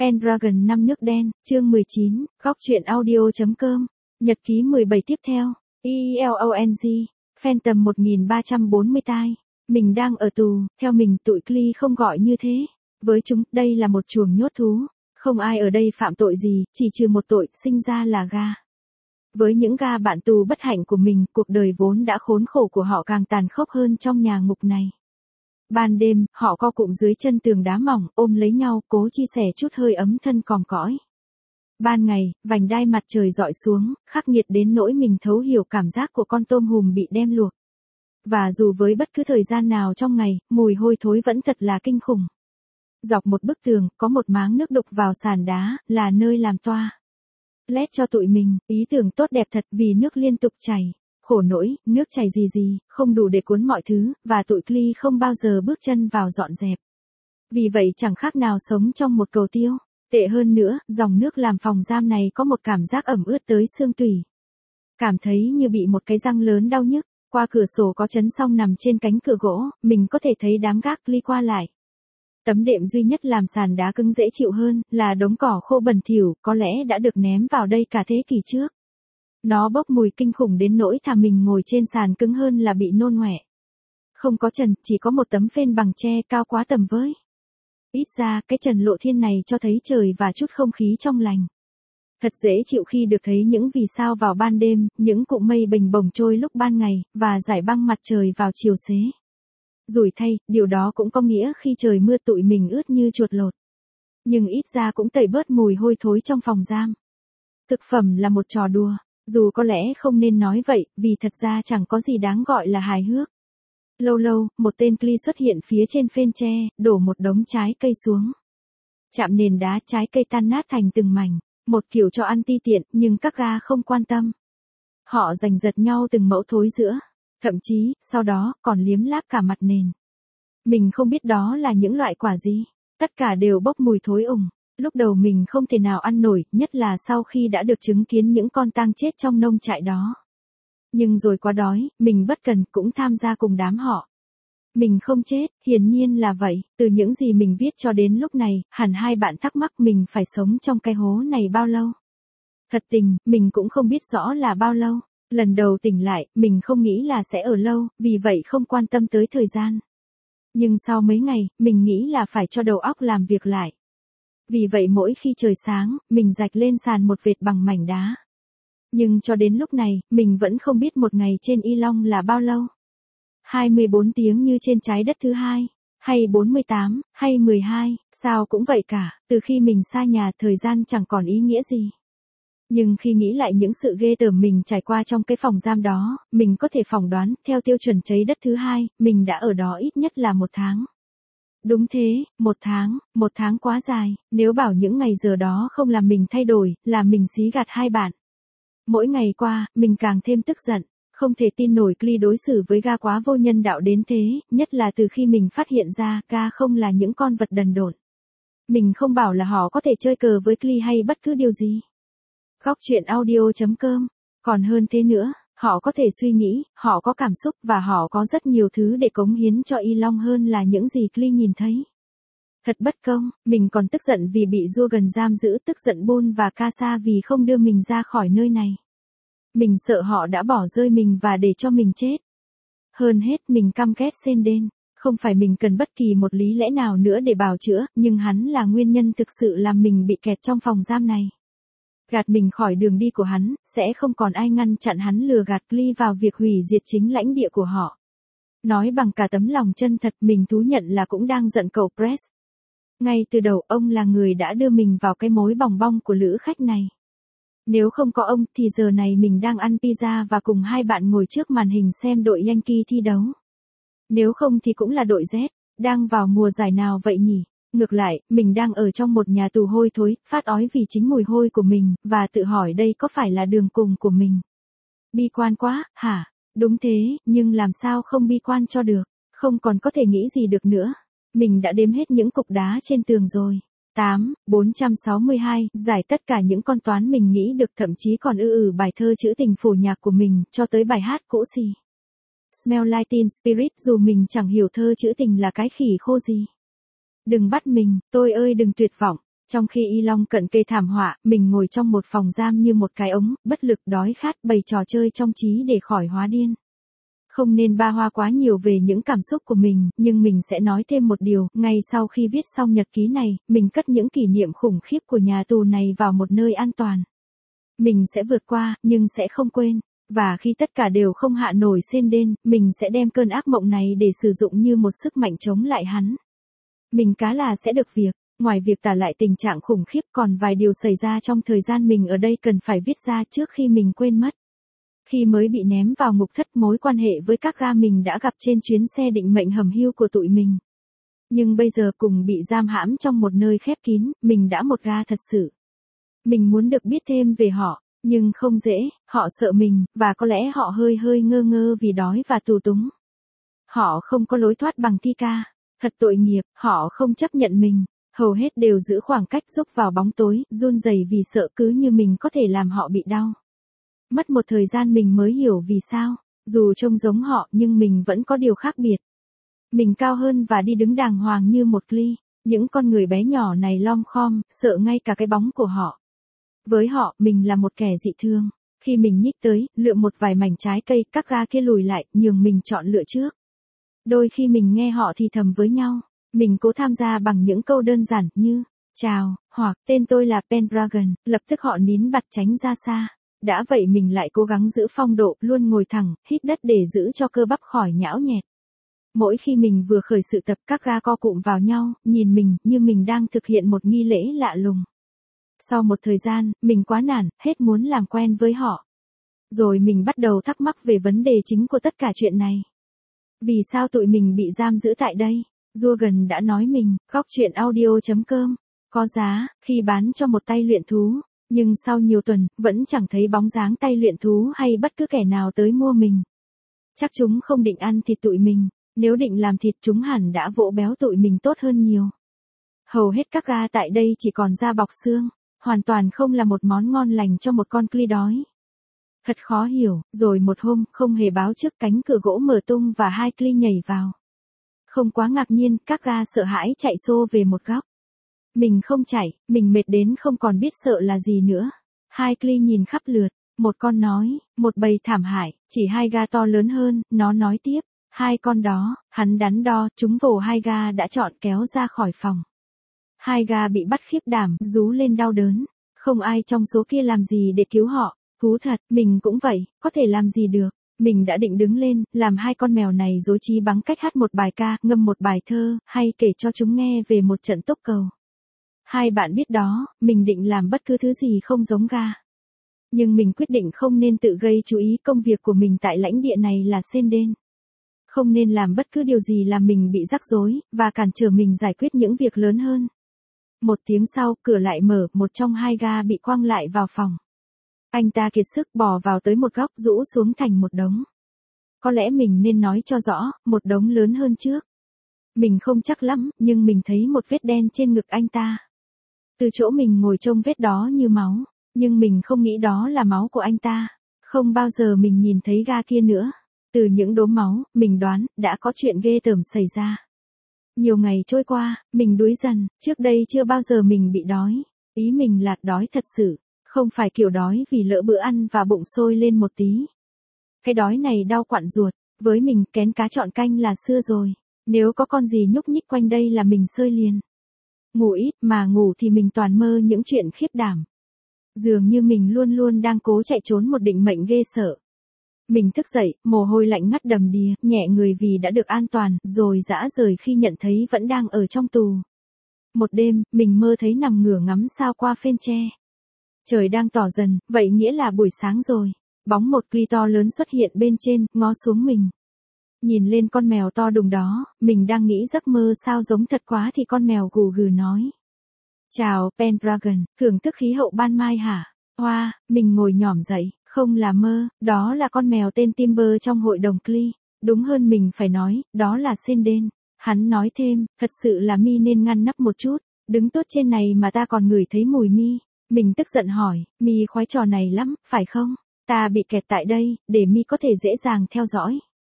Pendragon năm nước đen, chương 19, góc truyện audio.com, nhật ký 17 tiếp theo, ELONG, Phantom 1340 tai, mình đang ở tù, theo mình tụi Clee không gọi như thế, với chúng, đây là một chuồng nhốt thú, không ai ở đây phạm tội gì, chỉ trừ một tội, sinh ra là ga. Với những ga bạn tù bất hạnh của mình, cuộc đời vốn đã khốn khổ của họ càng tàn khốc hơn trong nhà ngục này. Ban đêm, họ co cụm dưới chân tường đá mỏng, ôm lấy nhau, cố chia sẻ chút hơi ấm thân còm cõi. Ban ngày, vành đai mặt trời dọi xuống, khắc nghiệt đến nỗi mình thấu hiểu cảm giác của con tôm hùm bị đem luộc. Và dù với bất cứ thời gian nào trong ngày, mùi hôi thối vẫn thật là kinh khủng. Dọc một bức tường, có một máng nước đục vào sàn đá, là nơi làm toa led cho tụi mình, ý tưởng tốt đẹp thật vì nước liên tục chảy. Khổ nỗi, nước chảy gì, không đủ để cuốn mọi thứ, và tụi Clee không bao giờ bước chân vào dọn dẹp. Vì vậy chẳng khác nào sống trong một cầu tiêu. Tệ hơn nữa, dòng nước làm phòng giam này có một cảm giác ẩm ướt tới xương tủy. Cảm thấy như bị một cái răng lớn đau nhức. Qua cửa sổ có chấn song nằm trên cánh cửa gỗ, mình có thể thấy đám gác Clee qua lại. Tấm đệm duy nhất làm sàn đá cứng dễ chịu hơn, là đống cỏ khô bẩn thỉu, có lẽ đã được ném vào đây cả thế kỷ trước. Nó bốc mùi kinh khủng đến nỗi thà mình ngồi trên sàn cứng hơn là bị nôn ọe. Không có trần, chỉ có một tấm phên bằng tre cao quá tầm với. Ít ra, cái trần lộ thiên này cho thấy trời và chút không khí trong lành. Thật dễ chịu khi được thấy những vì sao vào ban đêm, những cụm mây bềnh bồng trôi lúc ban ngày, và dải băng mặt trời vào chiều xế. Rủi thay, điều đó cũng có nghĩa khi trời mưa tụi mình ướt như chuột lột. Nhưng ít ra cũng tẩy bớt mùi hôi thối trong phòng giam. Thực phẩm là một trò đùa. Dù có lẽ không nên nói vậy, vì thật ra chẳng có gì đáng gọi là hài hước. Lâu lâu, một tên Clee xuất hiện phía trên phên tre, đổ một đống trái cây xuống. Chạm nền đá, trái cây tan nát thành từng mảnh, một kiểu cho ăn ti tiện, nhưng các ga không quan tâm. Họ giành giật nhau từng mẫu thối giữa, thậm chí, sau đó, còn liếm láp cả mặt nền. Mình không biết đó là những loại quả gì, tất cả đều bốc mùi thối ủng. Lúc đầu mình không thể nào ăn nổi, nhất là sau khi đã được chứng kiến những con tang chết trong nông trại đó. Nhưng rồi quá đói, mình bất cần cũng tham gia cùng đám họ. Mình không chết, hiển nhiên là vậy, từ những gì mình viết cho đến lúc này, hẳn hai bạn thắc mắc mình phải sống trong cái hố này bao lâu. Thật tình, mình cũng không biết rõ là bao lâu. Lần đầu tỉnh lại, mình không nghĩ là sẽ ở lâu, vì vậy không quan tâm tới thời gian. Nhưng sau mấy ngày, mình nghĩ là phải cho đầu óc làm việc lại. Vì vậy mỗi khi trời sáng, mình rạch lên sàn một vệt bằng mảnh đá. Nhưng cho đến lúc này, mình vẫn không biết một ngày trên Ilong là bao lâu. 24 tiếng như trên trái đất thứ hai, hay 48, hay 12, sao cũng vậy cả, từ khi mình xa nhà thời gian chẳng còn ý nghĩa gì. Nhưng khi nghĩ lại những sự ghê tởm mình trải qua trong cái phòng giam đó, mình có thể phỏng đoán, theo tiêu chuẩn trái đất thứ hai, mình đã ở đó ít nhất là 1 tháng. Đúng thế, 1 tháng quá dài, nếu bảo những ngày giờ đó không làm mình thay đổi, là mình xí gạt hai bạn. Mỗi ngày qua, mình càng thêm tức giận, không thể tin nổi Clee đối xử với ga quá vô nhân đạo đến thế, nhất là từ khi mình phát hiện ra ga không là những con vật đần độn. Mình không bảo là họ có thể chơi cờ với Clee hay bất cứ điều gì. Góc truyện audio.com, còn hơn thế nữa. Họ có thể suy nghĩ, họ có cảm xúc và họ có rất nhiều thứ để cống hiến cho Ilong hơn là những gì Clee nhìn thấy. Thật bất công, mình còn tức giận vì bị Jurgen giam giữ, tức giận Bull và Casa vì không đưa mình ra khỏi nơi này. Mình sợ họ đã bỏ rơi mình và để cho mình chết. Hơn hết mình căm ghét Senden, không phải mình cần bất kỳ một lý lẽ nào nữa để bào chữa, nhưng hắn là nguyên nhân thực sự làm mình bị kẹt trong phòng giam này. Gạt mình khỏi đường đi của hắn, sẽ không còn ai ngăn chặn hắn lừa gạt Clee vào việc hủy diệt chính lãnh địa của họ. Nói bằng cả tấm lòng chân thật, mình thú nhận là cũng đang giận cậu Press. Ngay từ đầu ông là người đã đưa mình vào cái mối bòng bong của lữ khách này. Nếu không có ông thì giờ này mình đang ăn pizza và cùng hai bạn ngồi trước màn hình xem đội Yankee thi đấu. Nếu không thì cũng là đội Z, đang vào mùa giải nào vậy nhỉ? Ngược lại, mình đang ở trong một nhà tù hôi thối, phát ói vì chính mùi hôi của mình, và tự hỏi đây có phải là đường cùng của mình. Bi quan quá, hả? Đúng thế, nhưng làm sao không bi quan cho được, không còn có thể nghĩ gì được nữa. Mình đã đếm hết những cục đá trên tường rồi. 462, giải tất cả những con toán mình nghĩ được, thậm chí còn bài thơ trữ tình phổ nhạc của mình, cho tới bài hát cũ xì. Smell Like Teen Spirit, dù mình chẳng hiểu thơ trữ tình là cái khỉ khô gì. Đừng bắt mình, tôi ơi đừng tuyệt vọng. Trong khi Y Long cận kề thảm họa, mình ngồi trong một phòng giam như một cái ống, bất lực đói khát bày trò chơi trong trí để khỏi hóa điên. Không nên ba hoa quá nhiều về những cảm xúc của mình, nhưng mình sẽ nói thêm một điều, ngay sau khi viết xong nhật ký này, mình cất những kỷ niệm khủng khiếp của nhà tù này vào một nơi an toàn. Mình sẽ vượt qua, nhưng sẽ không quên. Và khi tất cả đều không hạ nổi Senden, mình sẽ đem cơn ác mộng này để sử dụng như một sức mạnh chống lại hắn. Mình cá là sẽ được việc. Ngoài việc tả lại tình trạng khủng khiếp còn vài điều xảy ra trong thời gian mình ở đây cần phải viết ra trước khi mình quên mất. Khi mới bị ném vào ngục thất, mối quan hệ với các ga mình đã gặp trên chuyến xe định mệnh hầm hưu của tụi mình. Nhưng bây giờ cùng bị giam hãm trong một nơi khép kín, mình đã một ga thật sự. Mình muốn được biết thêm về họ, nhưng không dễ, họ sợ mình, và có lẽ họ hơi ngơ ngơ vì đói và tù túng. Họ không có lối thoát bằng thi ca. Thật tội nghiệp, họ không chấp nhận mình. Hầu hết đều giữ khoảng cách rúc vào bóng tối, run rẩy vì sợ cứ như mình có thể làm họ bị đau. Mất một thời gian mình mới hiểu vì sao, dù trông giống họ nhưng mình vẫn có điều khác biệt. Mình cao hơn và đi đứng đàng hoàng như một Glee, những con người bé nhỏ này lom khom, sợ ngay cả cái bóng của họ. Với họ, mình là một kẻ dị thương. Khi mình nhích tới, lựa một vài mảnh trái cây, các ga kia lùi lại, nhường mình chọn lựa trước. Đôi khi mình nghe họ thì thầm với nhau. Mình cố tham gia bằng những câu đơn giản như, chào, hoặc, tên tôi là Pendragon, lập tức họ nín bặt tránh ra xa. Đã vậy mình lại cố gắng giữ phong độ, luôn ngồi thẳng, hít đất để giữ cho cơ bắp khỏi nhão nhẹt. Mỗi khi mình vừa khởi sự tập, các ga co cụm vào nhau, nhìn mình như mình đang thực hiện một nghi lễ lạ lùng. Sau một thời gian, mình quá nản, hết muốn làm quen với họ. Rồi mình bắt đầu thắc mắc về vấn đề chính của tất cả chuyện này. Vì sao tụi mình bị giam giữ tại đây? Jurgen đã nói mình, gocchuyenaudio.com, có giá, khi bán cho một tay luyện thú. Nhưng sau nhiều tuần, vẫn chẳng thấy bóng dáng tay luyện thú hay bất cứ kẻ nào tới mua mình. Chắc chúng không định ăn thịt tụi mình, nếu định làm thịt chúng hẳn đã vỗ béo tụi mình tốt hơn nhiều. Hầu hết các ga tại đây chỉ còn da bọc xương, hoàn toàn không là một món ngon lành cho một con Glee đói. Thật khó hiểu, rồi một hôm, không hề báo trước cánh cửa gỗ mở tung và hai Glee nhảy vào. Không quá ngạc nhiên, các ga sợ hãi chạy xô về một góc. Mình không chạy, mình mệt đến không còn biết sợ là gì nữa. Hai Glee nhìn khắp lượt, một con nói, một bầy thảm hại, chỉ hai ga to lớn hơn, nó nói tiếp, hai con đó, hắn đắn đo, chúng vồ hai ga đã chọn kéo ra khỏi phòng. Hai ga bị bắt khiếp đảm, rú lên đau đớn, không ai trong số kia làm gì để cứu họ, thú thật, mình cũng vậy, có thể làm gì được. Mình đã định đứng lên, làm hai con mèo này dối trí bằng cách hát một bài ca, ngâm một bài thơ, hay kể cho chúng nghe về một trận tốc cầu. Hai bạn biết đó, mình định làm bất cứ thứ gì không giống ga. Nhưng mình quyết định không nên tự gây chú ý, công việc của mình tại lãnh địa này là Senden. Không nên làm bất cứ điều gì làm mình bị rắc rối, và cản trở mình giải quyết những việc lớn hơn. Một tiếng sau, cửa lại mở, một trong hai ga bị quăng lại vào phòng. Anh ta kiệt sức bò vào tới một góc, rũ xuống thành một đống. Có lẽ mình nên nói cho rõ, một đống lớn hơn trước. Mình không chắc lắm, nhưng mình thấy một vết đen trên ngực anh ta. Từ chỗ mình ngồi trông vết đó như máu, nhưng mình không nghĩ đó là máu của anh ta. Không bao giờ mình nhìn thấy ga kia nữa. Từ những đốm máu, mình đoán, đã có chuyện ghê tởm xảy ra. Nhiều ngày trôi qua, mình đuối dần, trước đây chưa bao giờ mình bị đói. Ý mình là đói thật sự, không phải kiểu đói vì lỡ bữa ăn và bụng sôi lên một tí. Cái đói này đau quặn ruột, với mình kén cá chọn canh là xưa rồi. Nếu có con gì nhúc nhích quanh đây là mình sơi liền. Ngủ ít mà ngủ thì mình toàn mơ những chuyện khiếp đảm. Dường như mình luôn luôn đang cố chạy trốn một định mệnh ghê sợ. Mình thức dậy, mồ hôi lạnh ngắt đầm đìa, nhẹ người vì đã được an toàn, rồi dã rời khi nhận thấy vẫn đang ở trong tù. Một đêm, mình mơ thấy nằm ngửa ngắm sao qua phên tre. Trời đang tỏ dần, vậy nghĩa là buổi sáng rồi. Bóng một Glee to lớn xuất hiện bên trên, ngó xuống mình. Nhìn lên con mèo to đùng đó, mình đang nghĩ giấc mơ sao giống thật quá thì con mèo gù gừ nói. Chào, Pendragon, thưởng thức khí hậu ban mai hả? Hoa, mình ngồi nhỏm dậy, không là mơ, đó là con mèo tên Timber trong hội đồng Glee. Đúng hơn mình phải nói, đó là Senden. Hắn nói thêm, thật sự là mi nên ngăn nắp một chút, đứng tốt trên này mà ta còn ngửi thấy mùi mi. Mình tức giận hỏi, mi khoái trò này lắm, phải không? Ta bị kẹt tại đây, để mi có thể dễ dàng theo dõi.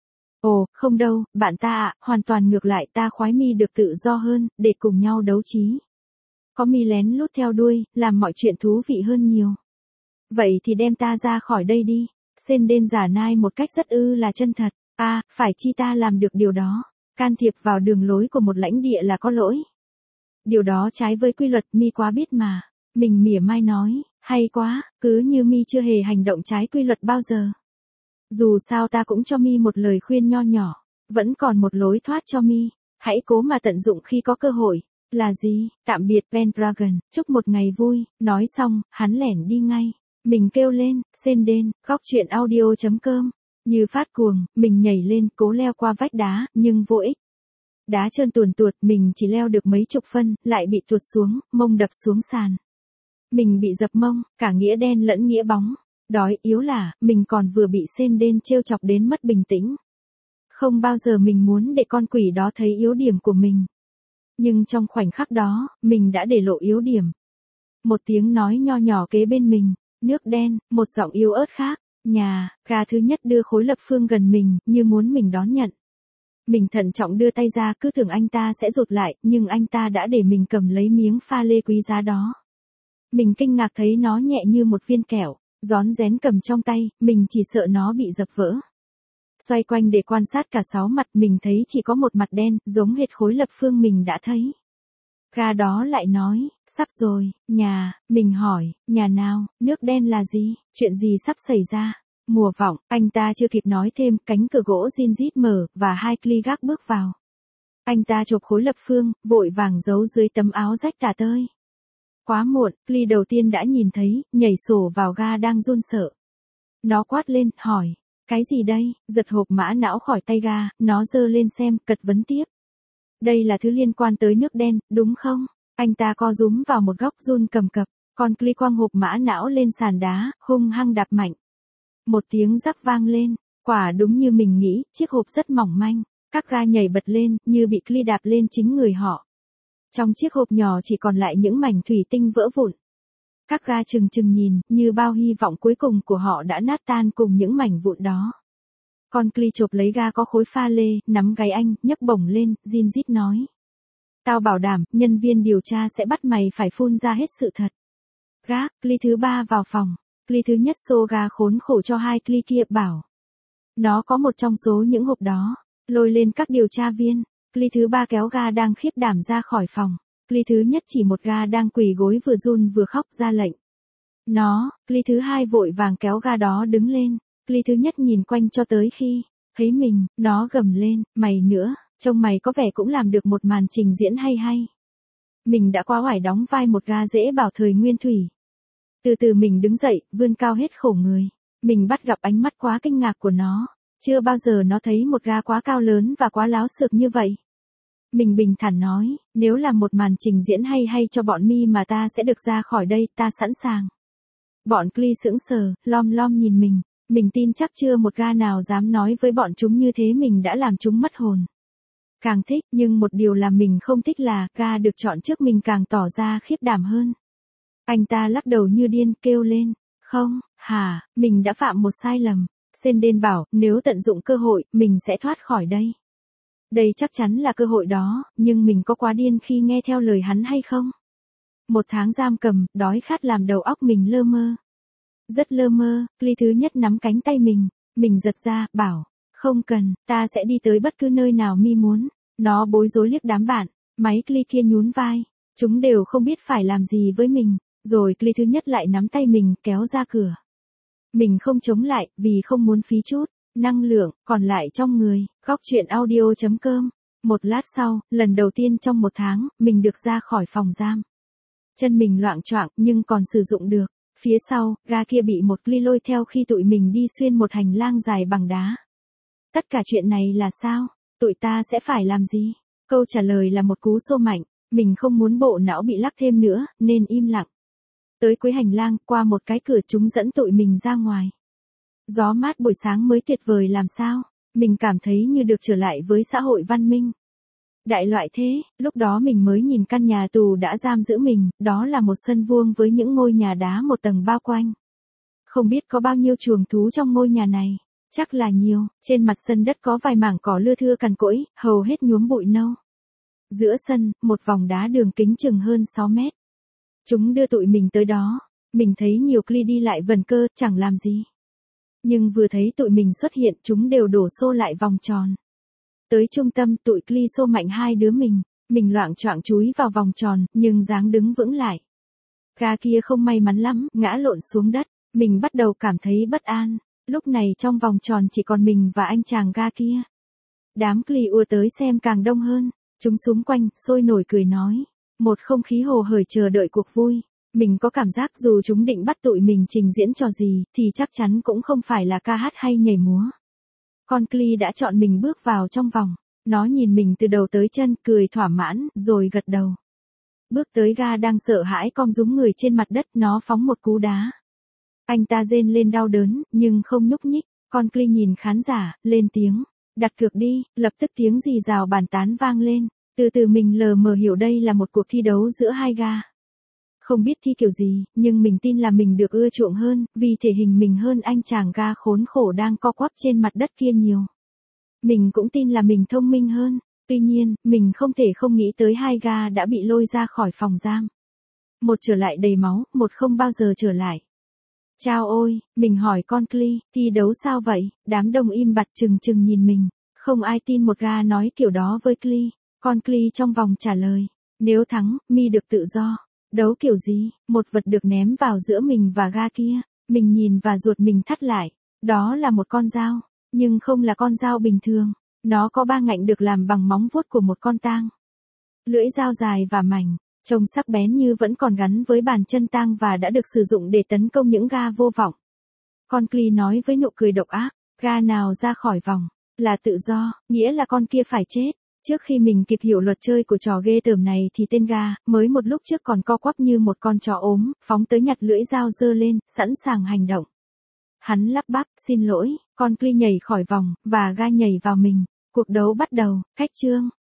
Ồ, không đâu, bạn ta ạ, hoàn toàn ngược lại, ta khoái mi được tự do hơn, để cùng nhau đấu trí. Có mi lén lút theo đuôi, làm mọi chuyện thú vị hơn nhiều. Vậy thì đem ta ra khỏi đây đi. Senden giả nai một cách rất là chân thật. Phải chi ta làm được điều đó. Can thiệp vào đường lối của một lãnh địa là có lỗi. Điều đó trái với quy luật, mi quá biết mà. Mình mỉa mai nói, hay quá, cứ như mi chưa hề hành động trái quy luật bao giờ. Dù sao ta cũng cho mi một lời khuyên nho nhỏ, vẫn còn một lối thoát cho mi, hãy cố mà tận dụng khi có cơ hội. Là gì? Tạm biệt Pendragon, chúc một ngày vui. Nói xong, hắn lẻn đi ngay. Mình kêu lên, Senden, gocchuyenaudio.com. Như phát cuồng, mình nhảy lên, cố leo qua vách đá, nhưng vô ích. Đá trơn tuồn tuột, mình chỉ leo được mấy chục phân, lại bị tuột xuống, mông đập xuống sàn. Mình bị dập mông, cả nghĩa đen lẫn nghĩa bóng. Đói yếu là, mình còn vừa bị Senden trêu chọc đến mất bình tĩnh. Không bao giờ mình muốn để con quỷ đó thấy yếu điểm của mình. Nhưng trong khoảnh khắc đó, mình đã để lộ yếu điểm. Một tiếng nói nho nhỏ kế bên mình, nước đen, một giọng yếu ớt khác, gà thứ nhất đưa khối lập phương gần mình, như muốn mình đón nhận. Mình thận trọng đưa tay ra, cứ tưởng anh ta sẽ rụt lại, nhưng anh ta đã để mình cầm lấy miếng pha lê quý giá đó. Mình kinh ngạc thấy nó nhẹ như một viên kẹo, rón rén cầm trong tay, mình chỉ sợ nó bị dập vỡ. Xoay quanh để quan sát cả 6 mặt, mình thấy chỉ có một mặt đen, giống hệt khối lập phương mình đã thấy. Gà đó lại nói, sắp rồi, mình hỏi, nhà nào, nước đen là gì, chuyện gì sắp xảy ra? Mùa vọng, anh ta chưa kịp nói thêm, cánh cửa gỗ zin rít mở, và hai Clegg bước vào. Anh ta chộp khối lập phương, vội vàng giấu dưới tấm áo rách tả tơi. Quá muộn, Clegg đầu tiên đã nhìn thấy, nhảy sổ vào ga đang run sợ. Nó quát lên, hỏi, cái gì đây, giật hộp mã não khỏi tay ga, nó giơ lên xem, cật vấn tiếp. Đây là thứ liên quan tới nước đen, đúng không? Anh ta co rúm vào một góc run cầm cập, còn Clegg quăng hộp mã não lên sàn đá, hung hăng đạp mạnh. Một tiếng rắc vang lên, quả đúng như mình nghĩ, chiếc hộp rất mỏng manh, các ga nhảy bật lên, như bị Clegg đạp lên chính người họ. Trong chiếc hộp nhỏ chỉ còn lại những mảnh thủy tinh vỡ vụn. Các ga chừng nhìn, như bao hy vọng cuối cùng của họ đã nát tan cùng những mảnh vụn đó. Con Clegg chộp lấy ga có khối pha lê, nắm gáy anh, nhấc bổng lên, zin rít nói. Tao bảo đảm, nhân viên điều tra sẽ bắt mày phải phun ra hết sự thật. Gác, Clegg thứ 3 vào phòng. Clegg thứ nhất xô ga khốn khổ cho hai Clegg kia, bảo. Nó có một trong số những hộp đó. Lôi lên các điều tra viên. Clegg thứ 3 kéo ga đang khiếp đảm ra khỏi phòng. Clegg thứ nhất chỉ một ga đang quỳ gối vừa run vừa khóc ra lệnh. Clegg thứ 2 vội vàng kéo ga đó đứng lên. Clegg thứ nhất nhìn quanh cho tới khi thấy mình, nó gầm lên, mày nữa, trông mày có vẻ cũng làm được một màn trình diễn hay. Mình đã quá oải đóng vai một ga dễ bảo thời nguyên thủy. Từ từ mình đứng dậy, vươn cao hết khổ người. Mình bắt gặp ánh mắt quá kinh ngạc của nó. Chưa bao giờ nó thấy một ga quá cao lớn và quá láo xược như vậy. Mình bình thản nói, nếu là một màn trình diễn hay cho bọn mi mà ta sẽ được ra khỏi đây, ta sẵn sàng. Bọn Clegg sững sờ, lom nhìn mình. Mình tin chắc chưa một ga nào dám nói với bọn chúng như thế, mình đã làm chúng mất hồn. Càng thích, nhưng một điều làm mình không thích là, ga được chọn trước mình càng tỏ ra khiếp đảm hơn. Anh ta lắc đầu như điên, kêu lên. Không, mình đã phạm một sai lầm. Senden bảo, nếu tận dụng cơ hội, mình sẽ thoát khỏi đây. Đây chắc chắn là cơ hội đó, nhưng mình có quá điên khi nghe theo lời hắn hay không? 1 tháng giam cầm, đói khát làm đầu óc mình lơ mơ. Rất lơ mơ, Clegg thứ nhất nắm cánh tay mình giật ra, bảo, không cần, ta sẽ đi tới bất cứ nơi nào mi muốn. Nó bối rối liếc đám bạn, máy Clegg kia nhún vai, chúng đều không biết phải làm gì với mình, rồi Clegg thứ nhất lại nắm tay mình, kéo ra cửa. Mình không chống lại, vì không muốn phí chút năng lượng còn lại trong người. Gocchuyenaudio.com. Một lát sau, lần đầu tiên trong 1 tháng, mình được ra khỏi phòng giam. Chân mình loạng choạng nhưng còn sử dụng được. Phía sau, ga kia bị một Clegg lôi theo khi tụi mình đi xuyên một hành lang dài bằng đá. Tất cả chuyện này là sao? Tụi ta sẽ phải làm gì? Câu trả lời là một cú xô mạnh. Mình không muốn bộ não bị lắc thêm nữa, nên im lặng. Tới cuối hành lang, qua một cái cửa, chúng dẫn tụi mình ra ngoài. Gió mát buổi sáng mới tuyệt vời làm sao? Mình cảm thấy như được trở lại với xã hội văn minh. Đại loại thế, lúc đó mình mới nhìn căn nhà tù đã giam giữ mình, đó là một sân vuông với những ngôi nhà đá một tầng bao quanh. Không biết có bao nhiêu chuồng thú trong ngôi nhà này, chắc là nhiều, trên mặt sân đất có vài mảng cỏ lưa thưa cằn cỗi, hầu hết nhuốm bụi nâu. Giữa sân, một vòng đá đường kính chừng hơn 6 mét, Chúng đưa tụi mình tới đó. Mình thấy nhiều Klee đi lại vần cơ, chẳng làm gì. Nhưng vừa thấy tụi mình xuất hiện, chúng đều đổ xô lại vòng tròn. Tới trung tâm, tụi Klee xô mạnh hai đứa mình. Mình loạng choạng chúi vào vòng tròn, nhưng dáng đứng vững lại. Gà kia không may mắn lắm, ngã lộn xuống đất. Mình bắt đầu cảm thấy bất an. Lúc này trong vòng tròn chỉ còn mình và anh chàng gà kia. Đám Klee ùa tới xem càng đông hơn. Chúng xúm quanh, sôi nổi cười nói. Một không khí hồ hởi chờ đợi cuộc vui. Mình có cảm giác dù chúng định bắt tụi mình trình diễn trò gì, thì chắc chắn cũng không phải là ca hát hay nhảy múa. Con Klee đã chọn mình bước vào trong vòng. Nó nhìn mình từ đầu tới chân, cười thỏa mãn, rồi gật đầu. Bước tới Gà đang sợ hãi cong rúm người trên mặt đất, nó phóng một cú đá. Anh ta rên lên đau đớn, nhưng không nhúc nhích. Con Klee nhìn khán giả, lên tiếng. Đặt cược đi, lập tức tiếng rì rào bàn tán vang lên. Từ từ mình lờ mờ hiểu đây là một cuộc thi đấu giữa hai gà. Không biết thi kiểu gì, nhưng mình tin là mình được ưa chuộng hơn, vì thể hình mình hơn anh chàng gà khốn khổ đang co quắp trên mặt đất kia nhiều. Mình cũng tin là mình thông minh hơn. Tuy nhiên, mình không thể không nghĩ tới hai gà đã bị lôi ra khỏi phòng giam. Một trở lại đầy máu, một không bao giờ trở lại. Chao ôi, mình hỏi con Klee, thi đấu sao vậy? Đám đông im bặt chừng chừng nhìn mình. Không ai tin một gà nói kiểu đó với Klee. Con Klee trong vòng trả lời. Nếu thắng, mi được tự do. Đấu kiểu gì? Một vật được ném vào giữa mình và gà kia. Mình nhìn và ruột mình thắt lại. Đó là một con dao. Nhưng không là con dao bình thường. Nó có ba ngạnh được làm bằng móng vuốt của một con tang. Lưỡi dao dài và mảnh. Trông sắc bén như vẫn còn gắn với bàn chân tang và đã được sử dụng để tấn công những gà vô vọng. Con Klee nói với nụ cười độc ác. Gà nào ra khỏi vòng. Là tự do, nghĩa là con kia phải chết. Trước khi mình kịp hiểu luật chơi của trò ghê tởm này thì tên gà, mới một lúc trước còn co quắp như một con chó ốm, phóng tới nhặt lưỡi dao giơ lên, sẵn sàng hành động. Hắn lắp bắp, xin lỗi, con Klee nhảy khỏi vòng, và gà nhảy vào mình. Cuộc đấu bắt đầu, khách trương.